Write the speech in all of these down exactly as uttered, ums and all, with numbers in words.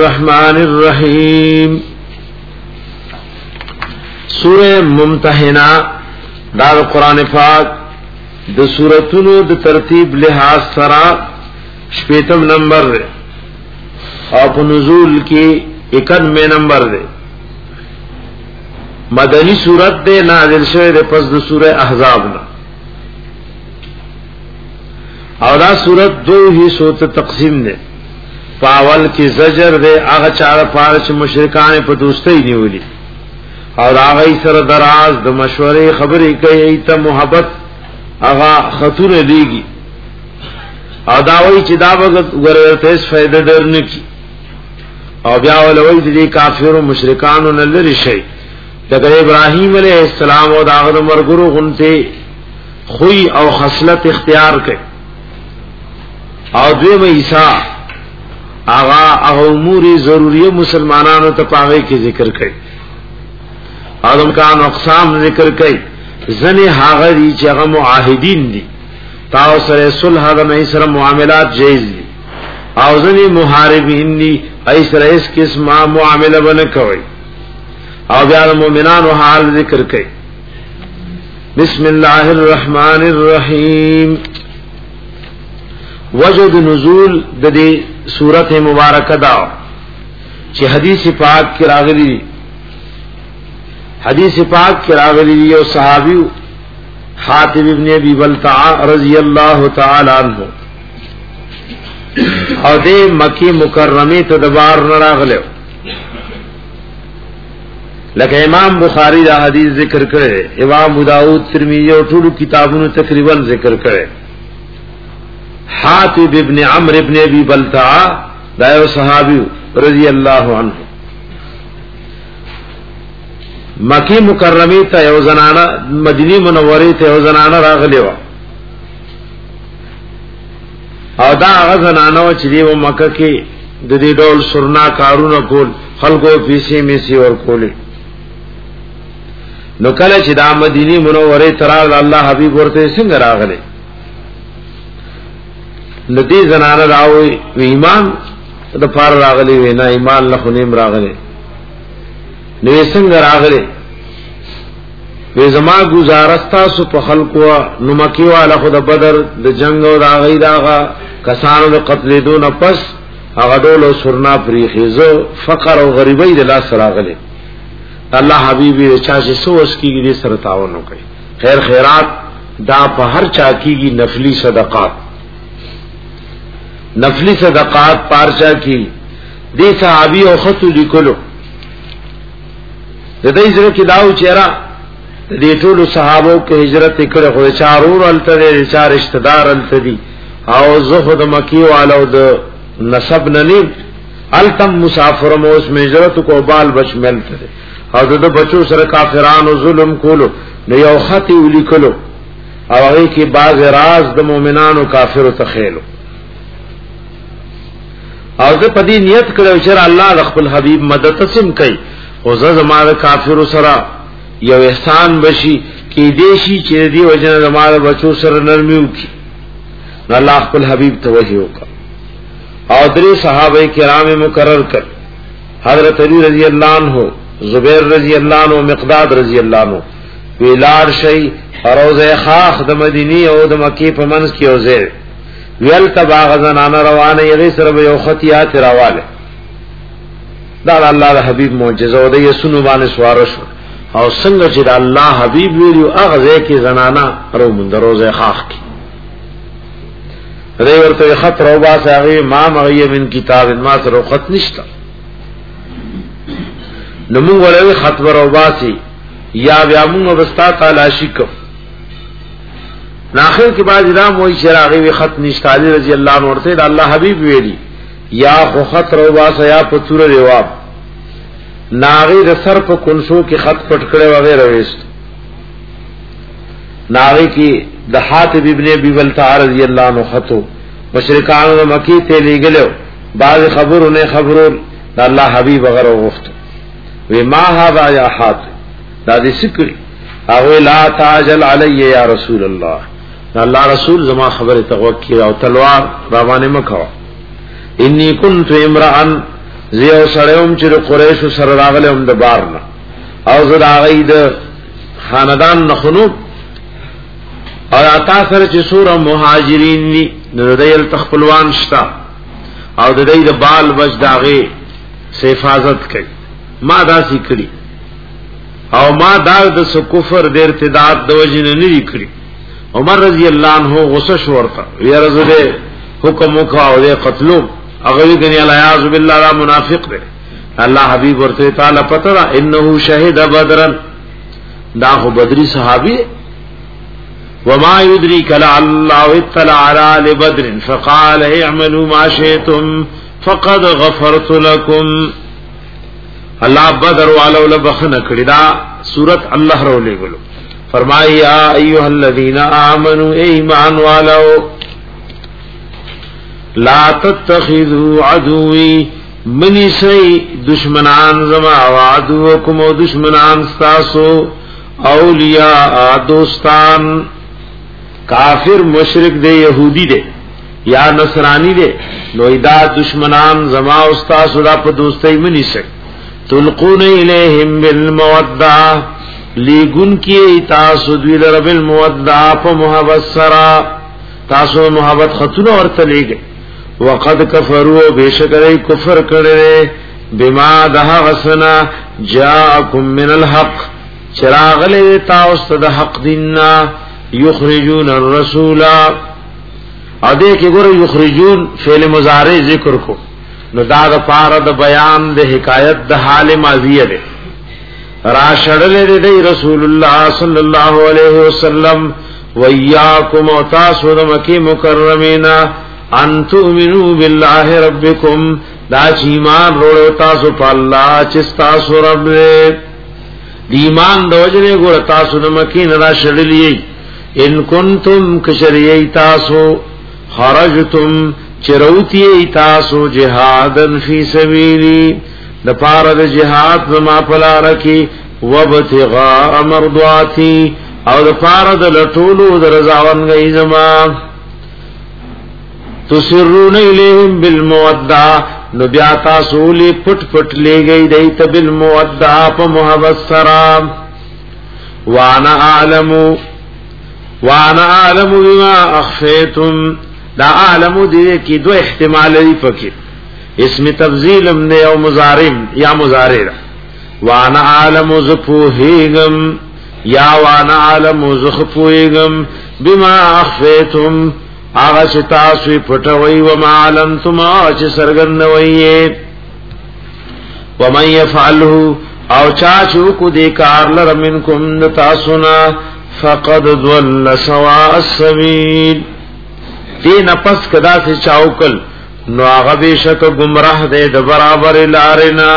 الرحمن الرحیم. سورہ ممتحنہ دا قرآن پاک د سورتونو د ترتیب لحاظ سرا شپیتم نمبر دے اور په نزول کی اکانوے نمبر دے. مدنی سورت دے نازل شوی دے پس د سورہ احزاب نا. اور دا سورت دو ہی سورت تقسیم دے. پاول کی زجر دے آغا چار پارچ مشرکان پا دوستی نیولی اور آغای سر دراز د مشورے خبری کئی ایتا محبت آغا خطور دیگی اور داوئی چی دا بگت ورورتیس فیدہ در نکی اور بیاولوئی دی کافر و مشرکانو نلر شئی لکہ ابراہیم علیہ السلام و داغد مرگرو غنتے خوی او خصلت اختیار کئی اور دویم عیسیٰ آغا اغا امور ضروری مسلمانانو تپاوے کی ذکر کئی آدم کان اقسام ذکر کئی زنی حاغری چی اغا معاہدین دی تاو سر صلح دا نئی سر معاملات جائز دی او زنی محاربین دی ای سر اس قسم معاملہ بنکوئی او بیاد مومنان و حال ذکر کئی. بسم اللہ الرحمن الرحیم. وجد نزول د دې سورت مبارکه دا چې حدیث پاک کی راغلی حدیث پاک کی راغلی یو صحابی حاتب ابن ابی بلتعہ رضی اللہ تعالی عنہ او دې مکی مکرمه ته دبار نه راغلو لکه امام بخاری دا حدیث ذکر کړي امام ابو داؤد ترمذی او ټول کتابونو تقریبا ذکر کړي. حاتب ابن عمرو ابن ابی بلتعہ دا یو صحابی رضی اللہ عنہ مکی مکرمی تا یو زنانا مدینی منوری تا یو زنانا راغلی و او دا آغا زنانا و چلی و مکہ کی دی ڈول سرنا کارون کول خلقو پیسی میسی ور کولی نو کله چې دا مدینی منوری ترال اللہ حبیب ورته څنګه راغلی ندی زنانه راوی و ایمان د پار راغلی وینا ایمان له خنیم راغلی نو څنګه راغلی وی زما گزارستا سو په خلقو نو مکی والا خود بدر د جنگ او راغی داغه کسانو د قتل دون پس هغه ډول سرنا پریخیزو فقر او غریبی د لاس راغلی. الله حبیبی چا چې سوس کیږي دې سره تعاون وکړي. خیر خیرات دا په هر چا کیږي نفلی صدقات نفلی صدقات پارچا کی دی صحابی او خطو لیکلو د دې سره کې داو چیرې د دې ټول صحابو کې هجرت کړه خو چارور الته دي چار رشتہ دار الته دي او زه د مکی والو د نسب ننی التم مسافر مو اس هجرت کو بال بچ ملته او د بچو سره کافرانو ظلم کولو نو یو خط لیکلو او هغه کې باز راز د مؤمنانو کافرو تخیلو او زه پدې نیت کړو چې الله خپل حبیب مدد تسم کوي او زه زماره کافر سره یو احسان بشي کې دیشي چې دی وجنه زماره بچو سره نرمیو کی الله خپل حبیب توجه وکړه او درې صحابه کرام مقرر کړ حضرت علی رضی اللہ عنہ زبیر رضی اللہ عنہ مقداد رضی اللہ عنہ ویلار شی روزه خاخ د مدینی او د مکی په منځ کې اوزه ویل تبا غزنان روانه یغی سره یو خطیات راواله دا الله د حبیب معجزه او د یسونو باندې سوار شو او څنګه چې د الله حبیب ویلو هغه کې زنانا رو مند روزه خاخ کی ری ورته خط روبا ساغي ما مغی من کتاب ما سره خط نشتا نمو ولوی خط روبا سی یا بیا موږ وستا تعالی شکو ناخر کے بعد ادام وہی شراغی وی خط نشتا علی رضی اللہ عنہ ورته اللہ حبیب ویلی یا خو خط روبا سیا پتور ریواب ناغی د سر په کنسو کې خط پټ کړي وغیرہ وست ناغی کی د حاتب ابن ابی بلتعہ رضی اللہ عنہ خطو مشرکان مکی ته لګلو بعض خبرونه خبرو د الله حبیب غره وغوښتو وی ما هذا یا حاتب دا دې سکری او لا تعجل علی یا رسول الله الله رسول زما خبره توقع او تلوار روانه مکو انی کنت امرا زیو سړیوم چې قریش سره راغلم د بارنا او زه دا غید خاندان نخنو او اتا سره چې سوره مهاجرین دي نو دایل تخپلوان شتا او د دې د بال بچ داغه سے حفاظت کوي ما دا سیکړي او ما دا د کفر د ارتداد د وجنه نه کړی عمر رضی الله عنه غصه شو ورته یا رسول حکم وکاو او د قتلو هغه دې الیاذ بالله را منافق دی الله حبیب ورته تعالی پتہ انه شهید بدر دا خو بدری صحابی وما يدريك لعل اطلع على بدر فقال اعملوا ما شئتم فقد غفرت لكم الله بدر والو لبخنه کړي دا سورت الله رولې ګلو فرمایا ایها الذين امنوا ایمان والو لا تتخذوا عدوي منی سی دشمنان زما وعدوکم او دشمنان ستاسو اولیاء دوستان کافر مشرک دے یہودی دے یا نصرانی دے نو ادا دشمنان زما استاسو دا پا دوستی منی سک تلقون الیہم بالمودع لیگن کی تاسو دویل رب المودع پا محبت سرا تاسو محبت خطون ورطا لے گئے وقد کفروا بیشکر کفر کرے بما دہا غسنا جاءکم من الحق چراغ لے تاوست دا حق دیننا یخرجون الرسول ادے کہ ګور یخرجون فعل مضارع ذکر کو نو دا د پاره د بیان د حکایت د حال ماضیه ده را شړل دی رسول الله صلی الله علیه وسلم ویاکم تاسو د مکی مکرمینا ان تؤمنوا بالله ربکم دا ایمان وروړو تاسو په الله چې تاسو رب دې ایمان د وجنه ګور تاسو د مکی نه را شړلې ان کنتم کشریئی تاسو خرجتم چروتی تاسو جہادن فی سبیلی دپارد جہاد زما پلارکی وابتغاء مرضواتی او دپارد لطولو درزاون گئی زما تسرون الیہم بالمودع نبیا تاسولی پٹ پٹ لے گئی دیتا بالمودع پا محبت سرام وانا اعلمو وانا عالم بما اخفیتم دا عالم دے کی دو احتمال دی پکی اسم تفضیلم دے او مزارم یا مزارر وانا عالم زفوہیگم یا وانا عالم زخفوہیگم بما اخفیتم آغا چتاسوی پٹوئی وما علمتم آغا سرگنوئی ومن یفعلہو او چاچوکو دے کارلر منکم دتاسونا فقد ضل سواء السبيل دین پس کدا سے چاوکل نو هغه بشک گمراه دے د برابر لارنا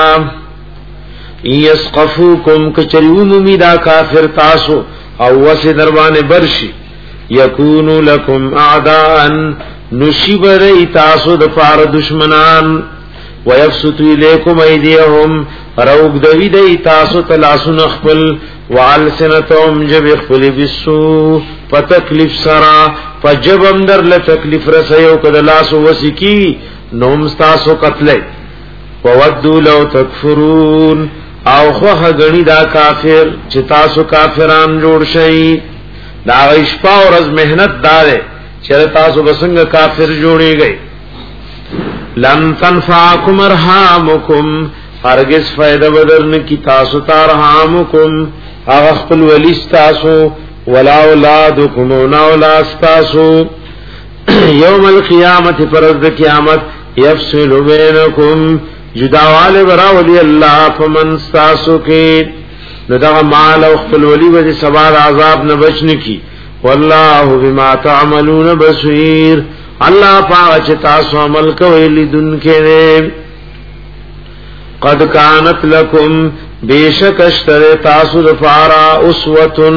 یسقفوکم کچریون میدا کافر تاسو او وس دروانه برشی یکونو لکم اعداء نشبر تاسو د پار دشمنان ويبسطوا الیکم ایدیهم روغ دوی دی تاسو تلاسو نخپل وعلسنتهم جب اخفل بسو فتکلیف سرا فجبم در لتکلیف رسیو کدلاسو وسکی نومستاسو قتلے وودو لو تکفرون او خوخ گنی دا کافر چتاسو کافران جوڑ شئی دا غیشپا اور از محنت دارے چرتاسو بسنگ کافر جوڑی گئی لن تنفعکم ارحامکم ہرگز فائدہ بدرن کی تاسو تارحامکم اغخپل ولیستاسو ولا اولادکم ونا اولادستاسو یوم القیامت پرد قیامت یفصل بینکم جداوال براولی اللہ فمنستاسو کی ندغ مال اغخپل ولی وزی سباد عذاب نبچن کی واللہ بما تعملون بصیر اللہ پاچ تاسو عمل کوئی لدن کے نیم قد کانت لکم بیشک اشتر تاسو دفارا اسوتن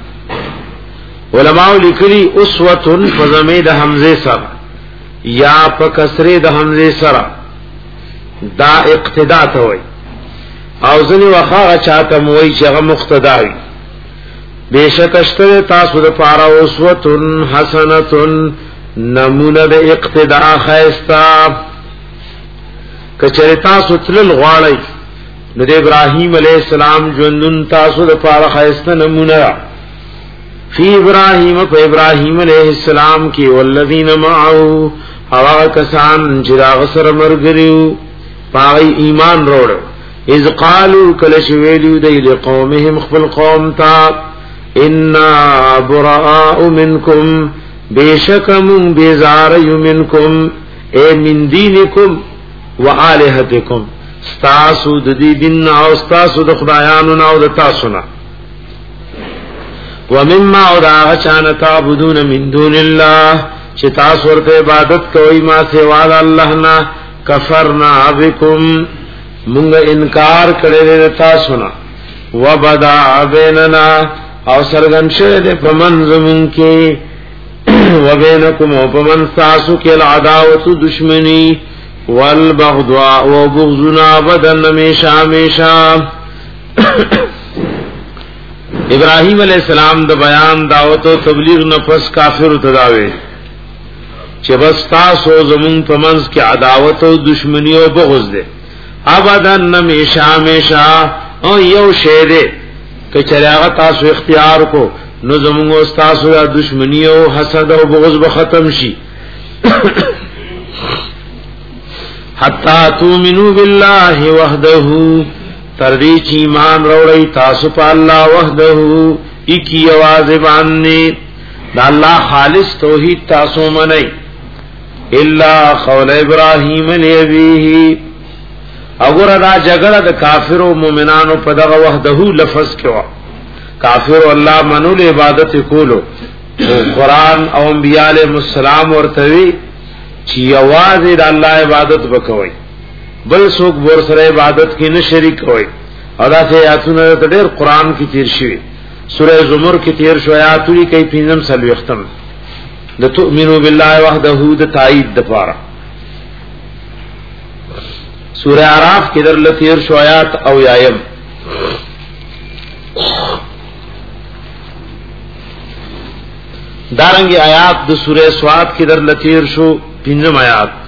علماء لکلی اسوتن فضمید حمزے سر یا پکسر د حمزے سر دا اقتدا توئی او ځنی وخا چاته موي چې هغه مقتداوي بیشک اشتر تاسو د پارا اسوتن حسنتن نمونه د اقتدا خیستا کچره تاسو تل غواړی نو د ابراهیم علیہ السلام ژوندون تاسو د پاره خاصه نمونه فی ابراهیم په ابراهیم علیہ السلام کې والذین معه هوا کسان چې راغ سره مرګریو پای ایمان وروړ اذ قالوا کل شویلو د قومهم خپل قوم تا ان براء منکم بیشکم بیزار منکم اے من دینکم والہتکم استاسو د دې دین او استاسو د خدایانو او د تاسو نه ومما اودع چان تعبدون من دون الله چې تاسو ورته عبادت کوئ ما سوا د الله نه کفرنا بكم مونږ انکار کړی د تاسو نه وبدا بیننا او سرګن شه د پمن زمون کې وبینکم او پمن تاسو کې العداوت دشمنی والبغضاء وبغضنا بدن همیشه همیشه ابراہیم علیہ السلام د بیان دعوت او تبلیغ نفس کافر تداوی چې بس تاسو زمون په منځ کې عداوت او دشمنی او بغض ده ابدان همیشه همیشه او یو شی ده چې چراغ تاسو اختیار کو نو زمون او تاسو د دشمنی او حسد او بغض به ختم شي حتا تؤمنو بالله وحده تردی چی ایمان روڑی تاسو پا اللہ وحدہو اکی آواز باننی دا اللہ خالص توحید تاسو منی اللہ قول ابراہیم لیبیہی اگر دا جگڑا دا کافر و مومنانو پا دا وحدہو لفظ کیوا کافر و اللہ منو لی عبادت کولو قرآن او انبیاء علیہ السلام ورطوی چی آواز دا اللہ عبادت بکوئی بل سوک بور سره عبادت کی نه شریک ہوئی ادا سے آیاتونه ته ډېر قران کی تیر شوی سورہ زمر کی تیر شو آیاتونه کوي پینځم سلوي ختم د تؤمنو بالله وحده د تایید د پاره سورہ اعراف کی در لتیر شو آیات او یایم دارنګي آیات د سورہ سواد کی در لتیر شو پینځم آیات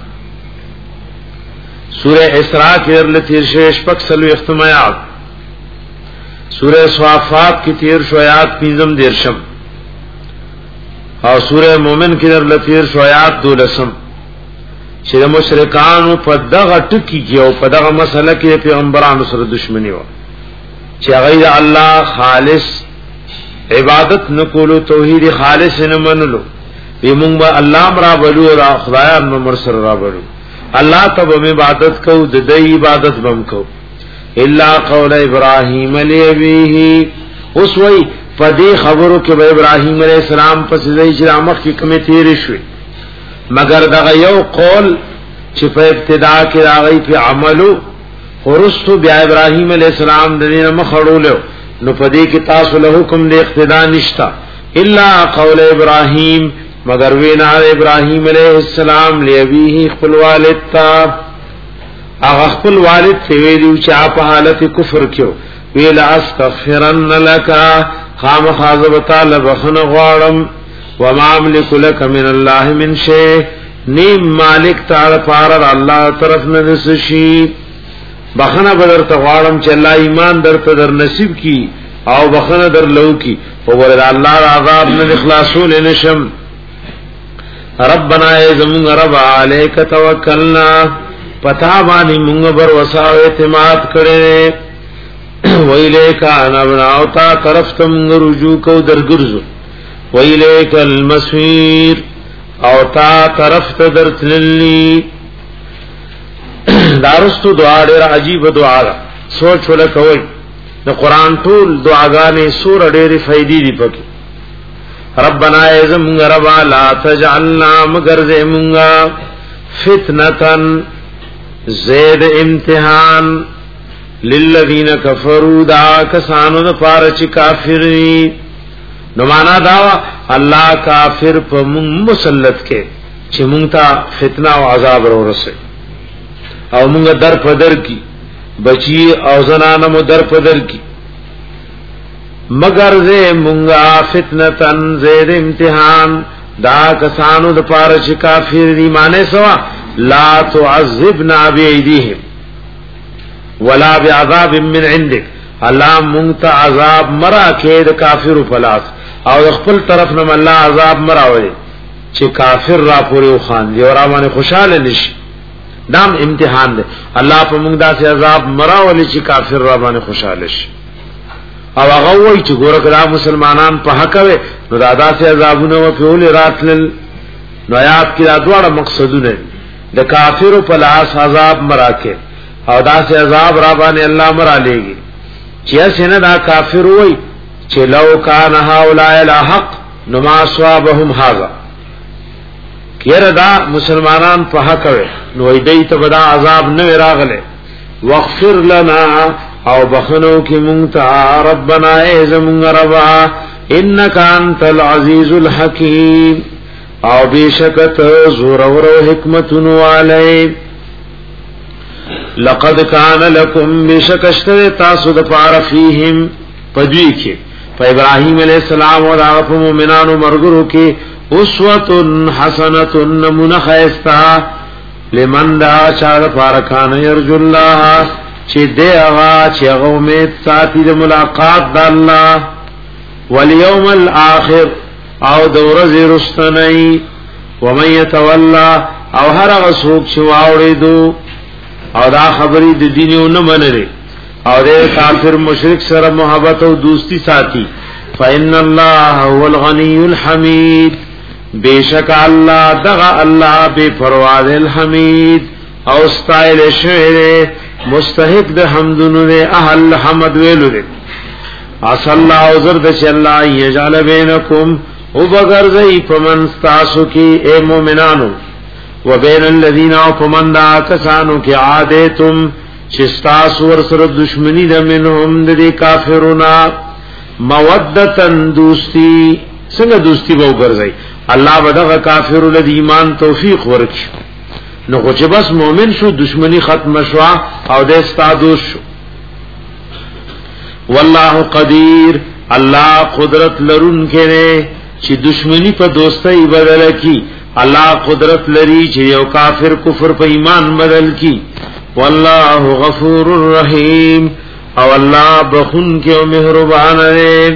سورہ اسراء کی در تیر شش پک سلو اختمایات سورہ صافات کی تیر شویات پینزم دیرشم اور سورہ مومن کی در تیر شویات دولسم چې مشرکانو په دغه ټکی کې او په دغه مسله کې پیغمبرانو سره دښمنی و چې غیر الله خالص عبادت نکولو توحید خالص نه منلو یمون با الله مرا بلو را خدایان نو مرسل را بلو اللہ تب ہم عبادت کو ددئی عبادت بم کو الا قول ابراہیم علیہ اس وی پدی خبرو کہ ابراہیم علیہ السلام پس دئی جرامخ کی کمی تیر شوی مگر دغه یو قول چې په ابتدا کې راغی په عملو ورستو بیا ابراہیم علیہ السلام د دې مخړولو نو پدی کې تاسو له حکم د اقتدا نشتا الا قول ابراہیم مگر وینا ابراہیم علیہ السلام لیبیہ خپل والد تا اغا خپل والد تی ویلو چا په حالت کفر کیو ویل استغفرن لکا خام خاضب تعالی بخن غوارم وما املک لک من اللہ من شیء نیم مالک تعالی پارر اللہ طرف ندسشی بخن بدر تغوارم چا اللہ ایمان در تدر نصیب کی او بخن در لو کی فورد اللہ عذاب ند اخلاصون نشم ربنا ای زمون رب علیک توکلنا پتا بانی مونږ بر وساو اعتماد کړي ویلیک انا بناو تا طرف ته مونږ رجوع کو درګرزو ویلیک المسیر او تا طرف ته درتللی دارستو دعا ډېر عجیب دعا ده سوچ ولکوي د قران ټول دعاګانې سور ډېرې فائدې دي پکې ربنا ایزم ربا لا تجعلنا مگر زمونگا فتنتن زید امتحان للذین کفروا دا کسانو دا پارچ کافری نمانا داوا اللہ کافر پا مونگ مسلط کے چی مونگ تا فتنہ و عذاب رو رسے او مونگ در پدر کی بچی او زنانمو در پدر کی مگر زے مونگا فتنتن زید امتحان دا کسانو دا پارچ کافر دی مانے سوا لا تعذبنا بأيديهم ولا بعذاب من عندك الله مونږ ته عذاب مرا کې د کافر پلاس او خپل طرف نه الله عذاب مراوي چې کافر را پورې خان دی او را باندې خوشاله نشي دام امتحان دی الله په موږ داسې عذاب مراولي چې کافر را باندې خوشاله شي او هغه وایي چې ګوره کړه مسلمانان په حق وي نو دا داسې عذابونه و په ول راتل نو آیات کې دا ډوړه مقصدونه د کافر په لاس عذاب مراکه او داسې عذاب را باندې الله مرا لېږي چې اسنه دا کافر وایي چې لو کان هؤلاء الحق نما صوابهم هذا کیر دا مسلمانان په حق وي نو دې ته بدا عذاب نه راغله واغفر لنا او بخنو کی مونتا ربنا ایزمون ربا انک انت العزیز الحکیم او بیشکت زور و حکمتن علی لقد کان لکم بیشکشتر تاسو دپار فیہم پدوی کی پا ابراہیم علیہ السلام و دعوت مومنان و مرگرو کی اسوت حسنت نمون خیستا لمن دا چار پارکان یرجو اللہ چې دې هغه چې هغه امید ساتي د ملاقات د الله والیوم الاخر او د ورځې رستنی ومن يتولى او هر هغه څوک چې واوړېدو او دا خبرې د دینونو منلې او د کافر مشرک سره محبت او دوستی ساتي فإن الله هو الغني الحمید بیشک الله دغه الله بے پروا الحمید او استایل شوی مستحق د حمدونو نه اهل حمد ویلو دي اس الله او زرد چې الله یجعل بینکم او بغرزی پمن تاسو کی اے مومنانو وبین الذین او پمن دا کسانو کی عادتم چې تاسو ور سره دشمنی د منهم د کافرونو مودتن دوستی څنګه دوستی وو ګرځي الله بدغه کافر له ایمان توفیق ورکړي نو خو چې بس مؤمن شو دشمنی ختم شو او د استادوش والله قدیر الله قدرت لرون کړي چې دشمنی په دوستۍ بدل کی الله قدرت لري چې یو کافر کفر په ایمان بدل کی والله غفور رحیم او الله بخون کې او مهربان دی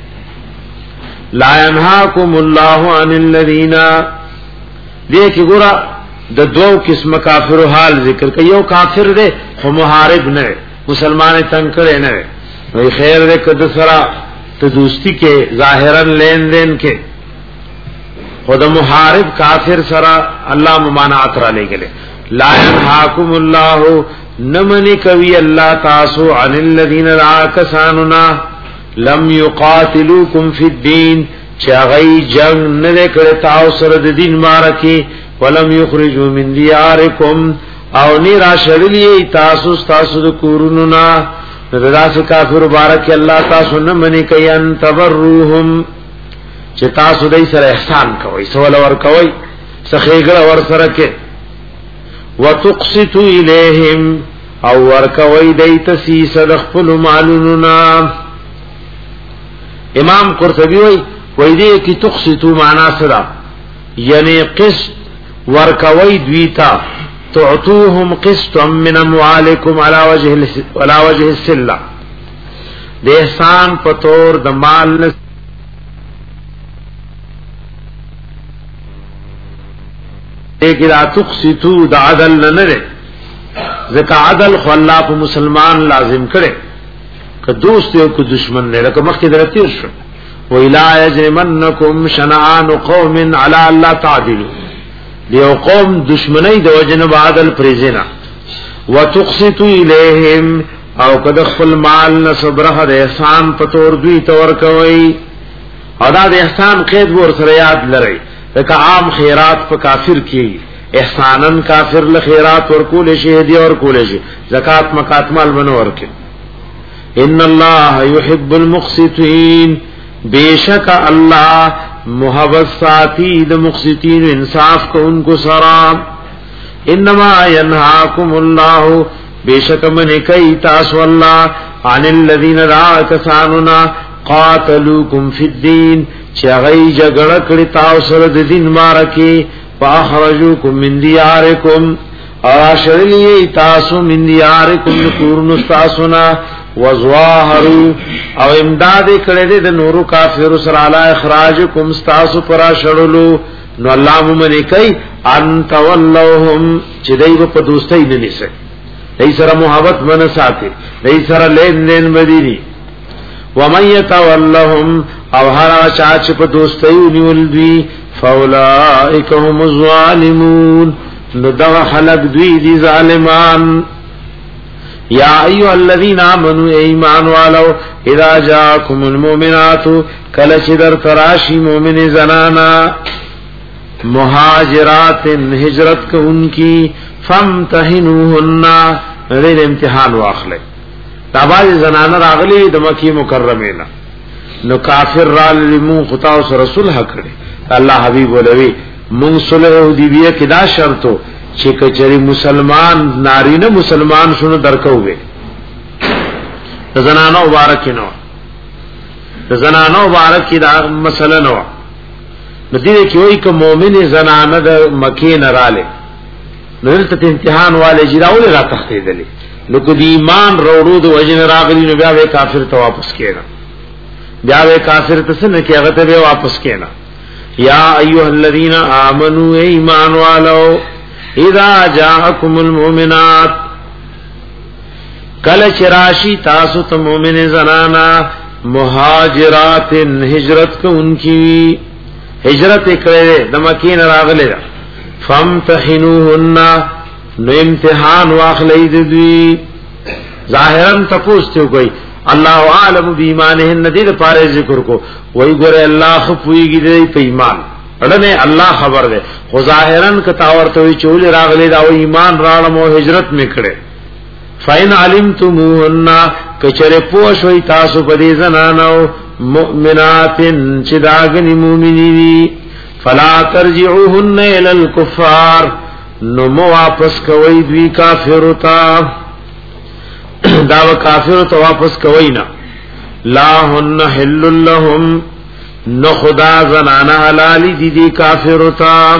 لا ينهاكم الله عن الذين دې کې ګورا د دوو قسم کافر حال ذکر کوي یو کافر دی خو محارب نه مسلمان تنگ کړي نه وي خیر دې کده سره ته دوستی کې ظاهرا لین دین کې خود محارب کافر سره الله ممانعت را لګلې لا ينهاكم الله نمنی کوي الله تاسو عن الذين راکساننا لم يقاتلوكم في الدين چاغي جنگ نه کړه تاسو سره د دین مارکی ولم يخرجوا من دياركم او ني را شړلې تاسو تاسو د کورونو نا داسې کافر مبارک الله تاسو نه منی کوي ان تبروهم چې تاسو دای سره احسان کوي سوال ور کوي سخیګړه ور سره کې وتقسطوا اليهم او ور کوي دای تسیس د خپل مالونو نا امام قرطبی وای وای دې کی تقسطوا معنا سره یعنی قسط ورکوي دویتا تعطوهم قسطا من اموالکم على وجه على وجه السله د احسان په تور د مال لیکن تقسطوا د عدل نه نه ځکه عدل خو الله په مسلمان لازم کړي که دوست یو کو دشمن نه لکه مخکې درته شو وَإِلَا يَجْرِمَنَّكُمْ شَنَآنُ قَوْمٍ عَلَىٰ أَلَّا تَعْدِلُوا دیو قوم دشمنی د وجنب عدل پریزنا وتقسطوا الیہم او کد خپل مال نصبره د احسان پتور دوی تور کوي او دا د احسان قید ور سره یاد لري که عام خیرات په کافر کی احسانن کافر له خیرات ور کول شي دی اور کول شي زکات مکات مال بنور کې ان الله يحب المقسطين بیشک اللہ محبت ساتھی د مقسطین انصاف کو ان کو سرام انما ینہاکم اللہ بیشک من کئی تاسو اللہ عن الذین را کساننا قاتلوکم فی الدین چغی جگڑ کړي تاسو سره د دین مارکی فاخرجوکم من دیارکم اراشلی تاسو من دیارکم کورن استاسنا وظواهروا او امداد کړه دې نورو کافر سره علی اخراجکم استاسو پر شړلو نو الله مومن کوي انت واللهم چې دای په دوستۍ نه نيسه دای سره محبت من ساتي دای سره لین دین مديني ومن يتولهم او هر چا چې په دوستۍ نیول دوی فاولائک هم الظالمون نو دا خلق دوی دي ظالمان یا ایها الذین آمنوا ایمان والو اذا جاءکم المؤمنات کل چدر تراشی مومن زنانا مہاجرات ہجرت کو ان کی فامتحنوهن غیر امتحان واخلے تاباز زنانا راغلی د مکی مکرمه نو کافر را لمو خطا او رسول حق کړي الله حبیب ولوی مون صلح حدیبیه کې دا شرطو چې کچری مسلمان نارینه مسلمان شنو درکوي د زنانو مبارک نو د زنانو مبارک دا مسله نو ندی کې وای ک مؤمن زنانه د مکې نه رااله نو ته امتحان والے جراول را تختیدلی نو کو دی ایمان وروړو د وجن راغلی نو بیا وې کافر ته واپس کېنا بیا وې کافر ته څنګه کې هغه ته واپس کېنا یا ایها الذین آمنوا ایمان والو اذا جاءکم المؤمنات کل چراشی تاسو ته مؤمن زنانا مهاجرات ہجرت کو ان کی ہجرت کړه د مکې نه راغله فامتحنوهن نو امتحان واخلید دوی ظاهرا تپوستو کوئی الله عالم بیمانهن ندید پاره ذکر کو وای ګره الله خپویږي د ایمان اړنه الله خبر ده خو ظاهرا کتا ورته وی چول راغلی دا ایمان راړم او هجرت میکړه فاین علمتموهن کچره پوښوي تاسو په دې زنانو مؤمناتن چې داګنی مؤمنی فلا ترجعوهن الى الكفار نو مو واپس کوي دوی کافر تا دا کافر ته واپس کوي نه لا هن حل لهم نو خدا زنانه حلال دي دي کافر تا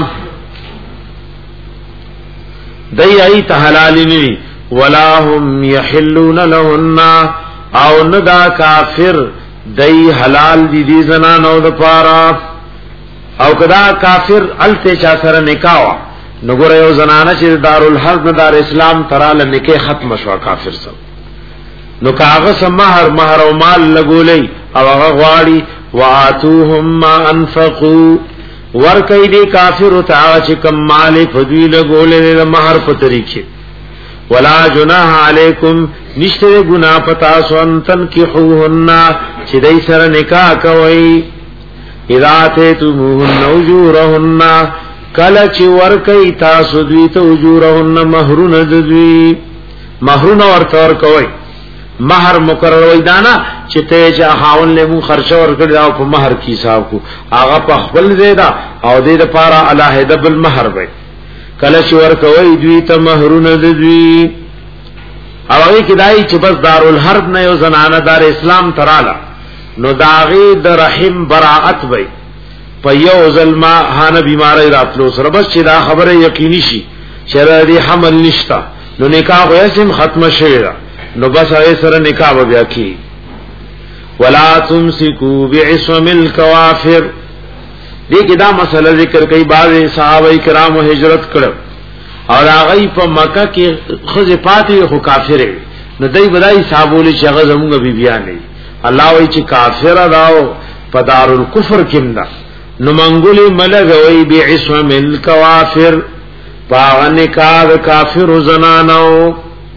دای ای ته حلال ني ولا هم يحلون لهن او ندا کافر دای حلال دي دي زنانو د پاره او کدا کافر الته چا سره نکاح نګور یو زنانه چې دارالحرب دار اسلام تراله نکاح ختم شو کافر سره نو کاغذ مہر مہر او مال لګولې او هغه غواړي واتوهم ما انفقوا ور کوي دي کافر ته چې کم مال فضیل لګولې مہر په طریقې ولا جناح علیکم نشته ګنا پتا سنتن کی حوهن چې دای سره نکاح کوي اذا تتموهن اجورهن کله چې ور کوي تاسو دوی ته اجورهن مہرونه دوی مہرونه ورته ور کوي مہر مقرر وای دانا چې ته چې خاون له مو خرچه ورکړی او په مہر کې حساب کو هغه په خپل زیاده او دې لپاره علاهده بالمہر وای کله چې ور کوي دوی ته مہرونه دوی او هغه کدای چې بس دارالحرب نه یو زنانه دار اسلام تراله نو داغي د رحم براءت وای په یو ظلما هانه بیماری راتلو سره بس چې دا خبره یقیني شي چې ردی حمل نشتا نو نکاح واسم ختم شوی نو بس هغه سره نکاح بیا کی ولا تمسكوا بعصم الكوافر دې کې دا مسله ذکر کوي بعض صحابه کرام هجرت کړو او هغه په مکه کې خزه پاتې خو کافر نو دای بدای صحابول چې هغه زموږ بی بیان نه الله وایي چې کافر راو په دارالکفر کې نه نو منګولي ملګوي بعصم الكوافر باغ نکاح کافر زنانو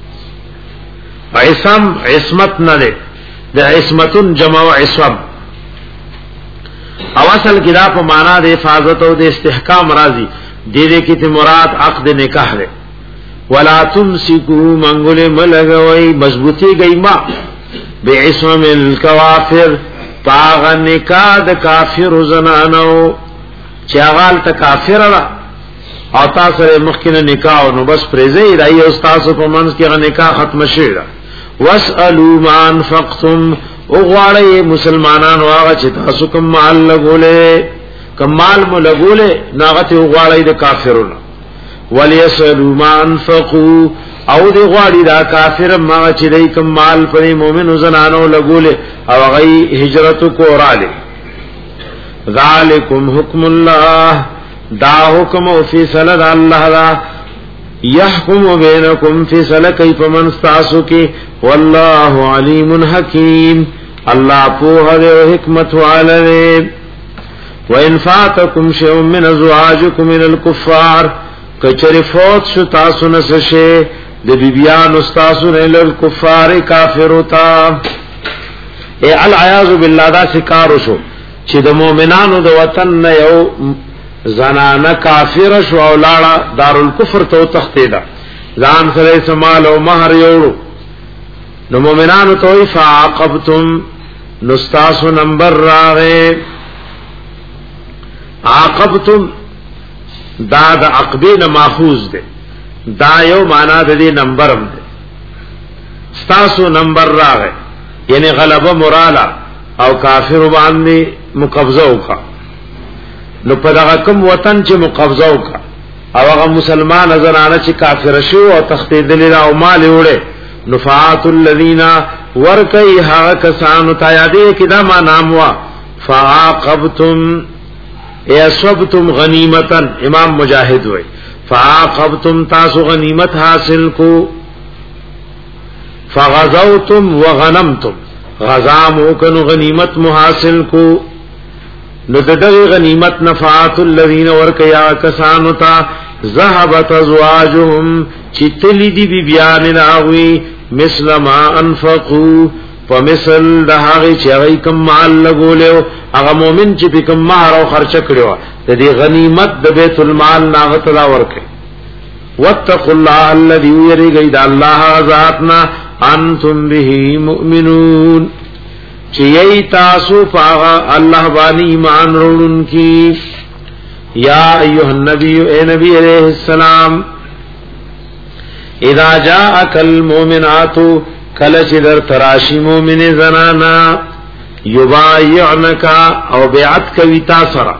عصم عصمت نه ده د عصمتن جمع عصم او اصل کې دا په معنا د حفاظت او د استحکام راځي د دې کې ته مراد عقد نکاح ده ولا تمسكوا منغل ملغوي مضبوطي گئما بعصم الكوافر باغ نکاح د کافر زنانو چاغال ته کافر را او تاسو مخکنه نکاح نو بس پرېځي راي استاد په منځ کې نکاح ختم شي واسالو ما انفقتم او غواړی مسلمانانو هغه چې تاسو کوم مال لګولې کمال مو لګولې ناغت غواړي د کافرونو وليسلوا ما انفقوا او دی غواړي دا کافر ما چې دای کمال پر مؤمنو زنانو لګولې او غي هجرت کوراله ذالکم حکم الله دا حکم او فیصله د الله دا یحکم بینکم فیصله کوي په منستاسو کې والله علیم حکیم الله په هغه حکمت والے وان فاتکم شیء من ازواجکم من الكفار کچری فوت شو تاسو نسشه د بیبیان استاسو نه ل کفار کافر ہوتا اے العیاذ بالله دا شکار شو چې د مؤمنانو د وطن نه یو زنانه کافر شو او لاړه دارالکفر ته تختیدا ځان سره سمال او مہر یوړو نو مؤمنانو ته فعاقبتم نستاسو نمبر راغه عاقبتم دا د عقبین ماخوذ ده دا یو معنا د دې نمبر هم ده ستاسو نمبر راغه یعنی غلبه مورالا او کافر باندې مقبضه وکا نو په دغه کوم وطن چې مقبضه وکا او هغه مسلمان زنانه چې کافر شو او تختیدل او مال وړي نفعات الذين ورکی هغه کسانو ته یادې کدا ما نام وا فعاقبتم ایصبتم غنیمتن امام مجاہد ہوئے فعاقبتم تاسو غنیمت حاصل کو فغزوتم وغنمتم غزامو کنو غنیمت محاصل کو نددغ غنیمت نفعات الذین ورکیا کسانو تا ذهبت ازواجهم چتلی دی بی بیان ناغوی مثل ما انفقو فمثل د هغه چې هغه کوم مال لګولیو هغه مؤمن چې په کوم مہر او خرچ کړو د دې غنیمت د بیت المال ناغت لا ورکه واتقوا الله الذي يرجى الله ذاتنا انتم به مؤمنون چې ای تاسو په الله باندې ایمان وروړونکي یا ایها النبی اے نبی علیہ السلام اذا جاءك المؤمنات کله چې در تراشی مومن زنانا یبایعنک او بیعت کوي تا سره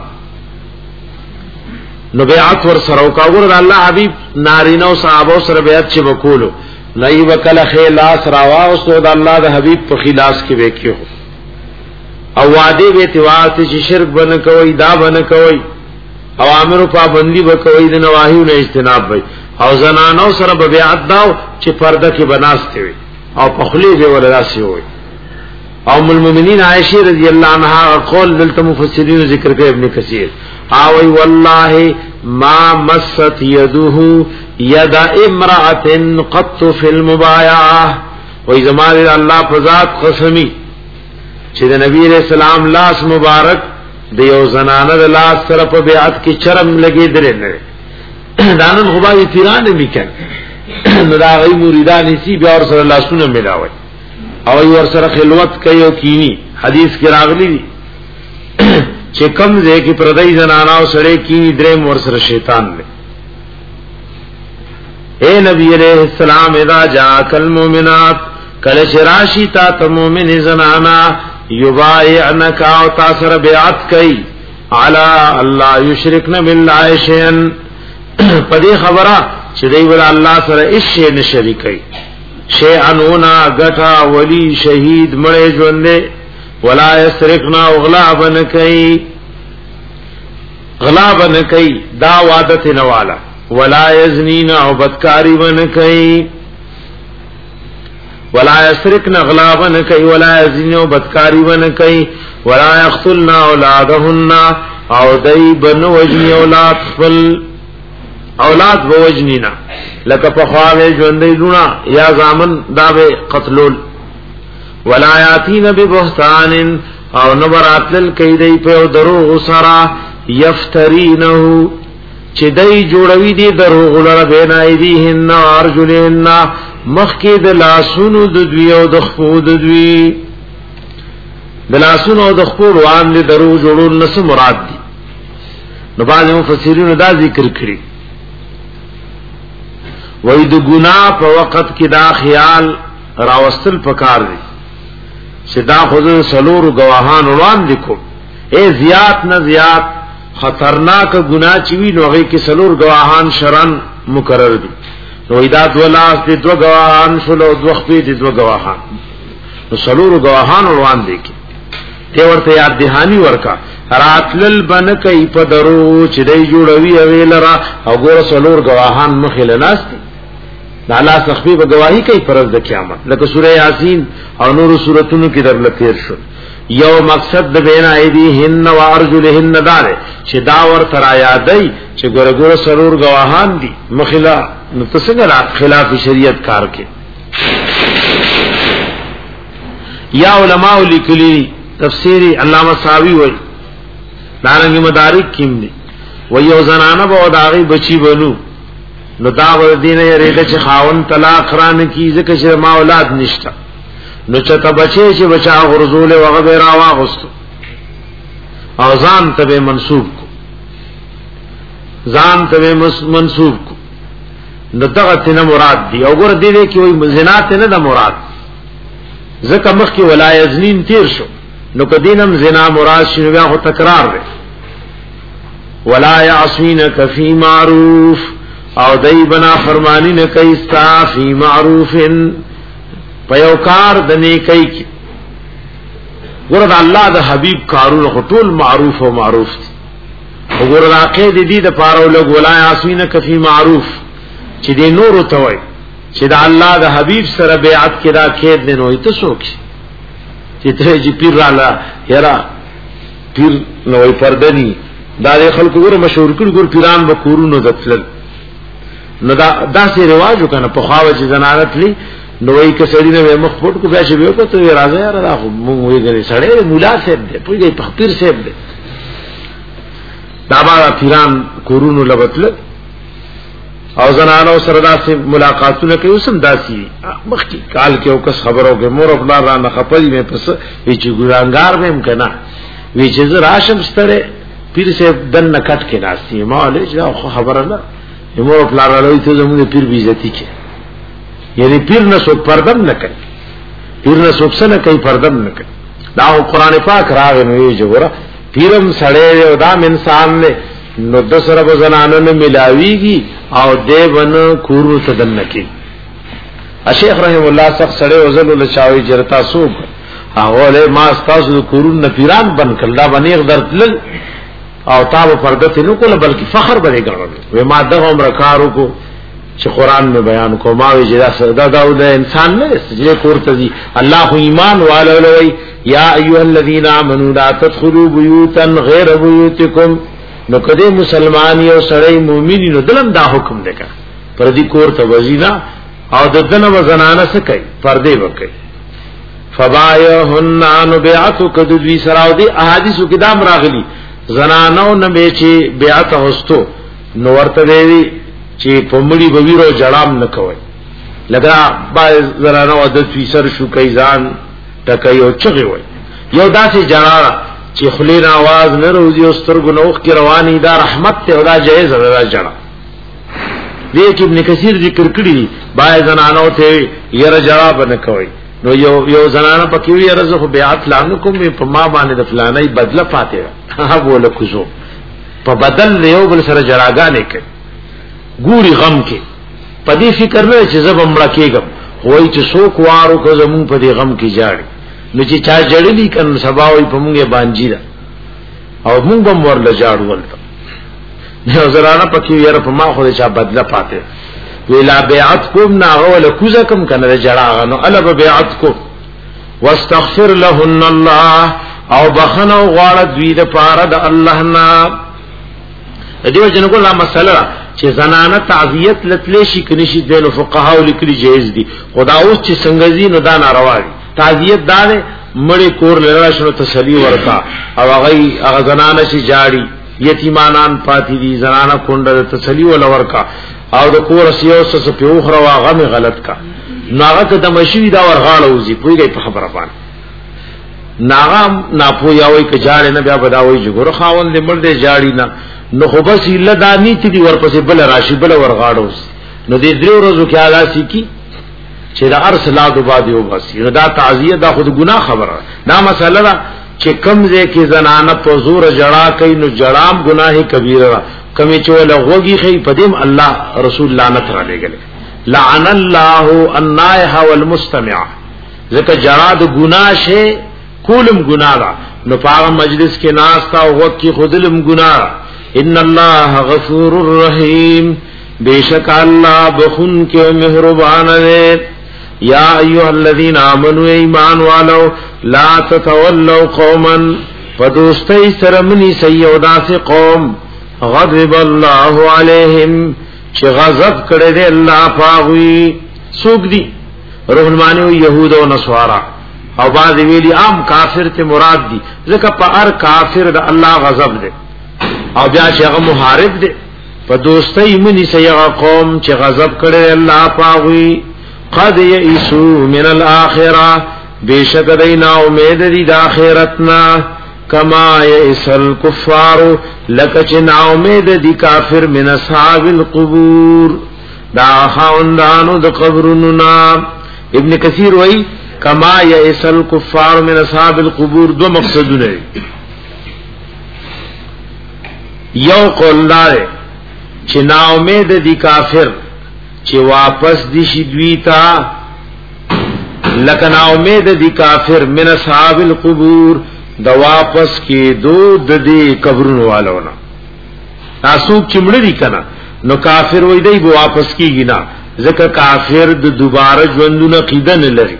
نو بیعت ور سره او کاغور الله حبیب نارینه او صحابه سره بیعت چې وکولو نئی وکله خلاص راوا او سود الله د حبیب په خلاص کې وکيو او وعده به تیوات چې شرک بن کوي دا بن کوي اوامر پابندی وکوي د نواهیو نه اجتناب وي او زنانو سره بیعت داو چې پرده کې بناسته وي او پخلی به ولراسی وي او ام المؤمنین عائشہ رضی اللہ عنہا قول دلته مفسرین ذکر کوي ابن کثیر او وی والله ما مست يده يد امراه قط في المبايعه وی زمان الله فذات قسمی چې د نبی رسول الله لاس مبارک د یو زنانه د لاس سره په بیعت کې چرم لګې درې نه دانن غبای تیران میکن نو دا غي مریدان سی بیا ور سره لاسونه ملاوي او ور سره خلوت کوي او کینی حدیث کې راغلی دي چې کم ځای کې پردای زنانا او سره کینی درې ور سره شیطان دی اے نبی علیہ السلام اذا جاءك المؤمنات کل شراشی تا مؤمن زنانا یبایعنک او تاسر بیعت کوي علی الله یشرکن بالله شیئا پدې خبره چې دی ول الله سره هیڅ شی نه شریکي شی انونا غټا ولی شهید مړې ژوندې ولا یسرقنا اغلاب نه کوي غلاب نه کوي دا وعدت نه والا ولا یزنین او بدکاری ونه کوي ولا یسرقنا غلاب نه کوي ولا یزنین او بدکاری ونه کوي ولا یقتلنا اولادهن او دای بنو وجنی اولاد خپل اولاد بوجنینا لکه په خواله ژوندې لونه یا زامن دا به قتلول ولا یاتین ببهتان او نبراتل کیدی په دروغ سرا یفترینه چې دای جوړوي دي دروغ لره بینای دي هن ارجلن مخکې د لاسونو د دوی او د خپو د دوی د لاسونو او د خپو روان دي دروغ جوړول نس مراد دي نو باندې مفسرین دا ذکر کړی وای د ګناه په وخت کې دا خیال راوستل پکار دی چې دا خود سلور گواهان وړاندې کو اے زیات نه زیات خطرناک گناہ چوي نو هغه کې سلور گواهان شرن مقرر دي نو ایداد ولاس دي دو گواهان شلو دو خپې دي دو گواهان نو سلور گواهان روان دي کی ته ورته یاد دهانی ورکا راتلل بن کوي په درو چې دی جوړوي ویلرا او ګور سلور گواهان مخله ناشتي الله سخفي به گواہی کوي پرز د قیامت لکه سوره یاسین او نور سوراتونو کې در لکیر شو یو مقصد د بین ایدیهن و ارجلهن دار چې دا ور تر یادای چې ګور ګور سرور گواهان دي مخلا متصل خلاف شریعت کار کې یا علماء لیکلي تفسیری علامہ ساوی وای دارنګ مدارک کیم دي و یو زنانه به داغي بچي بنو نو دا ور دینه یریده چې خاون طلاق ران کی ځکه چې ما اولاد نشته نو چته بچي چې بچا غرزول او غیر واغستو او ځان ته منسوب کو ځان ته منسوب کو نو دغه تنه مراد دی او ګور دی کې وای زنا نه د مراد ځکه مخ کې ولای ازنین تیر شو نو کدینم زنا مراد شنو بیا هو تکرار دی ولا یعصینک فی معروف او دای بنا فرمانی نه کوي استا فی معروفن پیوکار د نیکی کی ورته الله د حبیب کارونه ټول معروف او معروف وګوره راکې د دې د پاره له ولای اسوینه کفی معروف چې د نور ته وای چې د الله د حبیب سره بیعت کړه کې د نوې ته سوک چې ته چې پیر رااله یرا پیر نوې پردنی دا د خلکو ګوره مشهور کړي ګور پیران به کورونو دتل نو دا داسې رواج وکنه په خواوه چې زنانت لی نو وای ک سړی نه مخ پټ کو بیا چې ویو کو ته راځه یار راخو مونږ وی غلی سړی مولا صاحب دی پوی په پیر صاحب دی دا با پیران کورونو لبتل او زنانو سره داسې ملاقاتونه کوي وسم داسي مخ کی کال کې او کس خبرو کې مور خپل را نه خپل مې پس وی چې ګرانګار مې کنا وی چې راشم ستړي پیر صاحب دن نکټ کې ناسي مالې دا خبره نه مور خپل را لوي ته زموږ پیر بي عزتي کې یعنی پیر نه سو پردم نه کوي پیر نه سو څه نه کوي پردم نه کوي دا قرآن پاک راغی نو یې جوړه پیرم سړی او دا انسان نه نو د سره بزنانو نه ملاویږي او دیون کورو تدن کی شیخ رحم الله سخت سړی وزل له چاوي جرتا سوق هغه له ما استاسو کورون نه پیران بن کړه باندې درتل او تاسو پردته نو کول بلکې فخر بری ګڼل و ما دغه عمر کارو کو چې قران میں بیان کو ما وی جدا دا داود انسان نه چې کوړه دي الله خو ایمان والو یا ایها الذین آمنوا لا تدخلوا بیوتا غیر بیوتکم نو کده مسلمان یو سړی مؤمن نو دلم دا حکم دی پر دې کور ته وزینا او د دنه وزنانه سکي پردې وکي فبایهن ان بیعت کد دوی سراو دي احادیثو کې دا راغلي زنانو نه به چې بیعت هوستو نو ورته دی چې پمړي بویرو جړام نه کوي لګا با زنانو عادت وی سر شو کایزان تکایو چغي وي یو داسې جړاره چې خلین आवाज نه روزي او سترګو نوخ کې رواني دا رحمت ته او دا جایز ده جړه لیکن ابن کثیر ذکر کړی بای زنانو ته ير جواب نه کوي نو یو یو زنانه پکې وی رزه بیعت لانو کوم په ما باندې د فلانای بدله پاتې ها بوله کوزو په بدل یو بل سره جړاګانې کوي ګوري غم کې پدې فکر نه چې زب امړه کېګم وای چې څوک وارو کو زمون په دې غم کې جاړي نو چې چا جړلې کن سبا وي په مونږه باندې دا او مونږ هم ورل جاړو ولته نو زرانه پکې یاره په ما خو چا بدله پاتې ویلا بیعت کوم نا غول کوزکم کنه جړاغه نو الب بیعت کو واستغفر لهن الله او بخنو غواړه دوی د پاره د الله نه دیو جن کو لا مسله چې زنانه تعزیت لتلې شي کني شي د فقهاو لیکلي جایز دي خدا اوس چې څنګه زین دا ناروا دي تعزیت دار مړی کور لرا شنو تسلی ورتا او هغه هغه زنانه شي جاړي یتیمانان پاتې دي زنانه کونډه تسلی ول ورکا او د کور سیو سس په اوخره واغه غلط کا ناغه ته د مشوي دا ورغاړه وزي پویږي په خبره باندې ناغه ناپویاوي ک جاړي نه بیا بداوي جوړ خاون دې مړ دې جاړي نه نو خو بس الا دانی تی دی ورپسې بل راشي بل ورغاړو نو دې درو ورځو کې آغازي کی چې دا ارسلا دو باندې وباسي نو دا تعزیه دا خود ګناه خبره دا مسله دا چې کم ځای کې زنانه په زور جړا کوي نو جړام گناه کبیره کمی چول غوږی خی پدیم الله رسول لعنت را لګل لعن الله النائح والمستمع ځکه جړا د ګناه شی کولم ګناه را نو په مجلس کې ناس تا او وقت کې خودلم ګناه. ان الله غفور الرحیم بیشک الله بخون کې مهربان دی. یا ایها الذین آمنوا ایمان والو لا تتولوا قوما فدوستی سرمنی سیودا سے قوم غضب الله علیہم چې غضب کړي دی الله پاوی سوق دی رحمانو یهود او نصارا او بعض ویلی عام کافر ته مراد دي ځکه په هر کافر د الله غضب دی او بیا چې هغه محارب دی په دوستۍ منی سیغه قوم چې غضب کړي الله پاوی قد یئسوا من الاخره بیشک دینا امید دی د اخرتنا کما یئس الکفار لکچنا امید دی کافر من اصحاب القبور دا خاوندانو د قبرونو نا. ابن کثیر وای کما یئس الکفار من اصحاب القبور دو مقصدونه یو قول دار چې نا امید دی کافر چې واپس دي شي دوی تا لکه نا امید دی کافر من اصحاب القبور دا واپس کې دو د دې قبرونو والونه تاسو چمړ دي کنه نو کافر وای دی به واپس کیږي نه ځکه کافر د دوباره ژوندونه قیده نه لري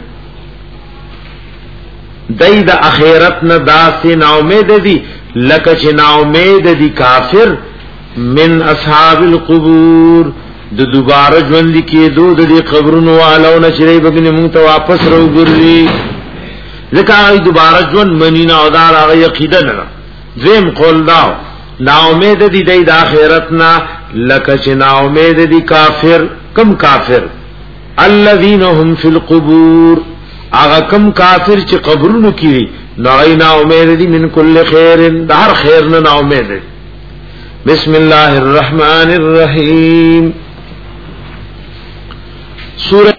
دای د اخرت نه داسې نا امید دي لکه چې نا امید دي کافر من اصحاب القبور د دوباره ژوند کې دو د دې قبرونو والونه چې بګنه مونږ ته واپس راوګرځي ځکه هغه دوباره ژوند منینا او دار هغه یقیدا نه زم قول دا نا امید دي د اخرت نه لکه چې نا امید دي کافر کم کافر الذين هم في القبور هغه کم کافر چې قبرونو کې نه نا امید دي من کل خیر د هر خیر نه نا امید دي. بسم الله الرحمن الرحیم سورة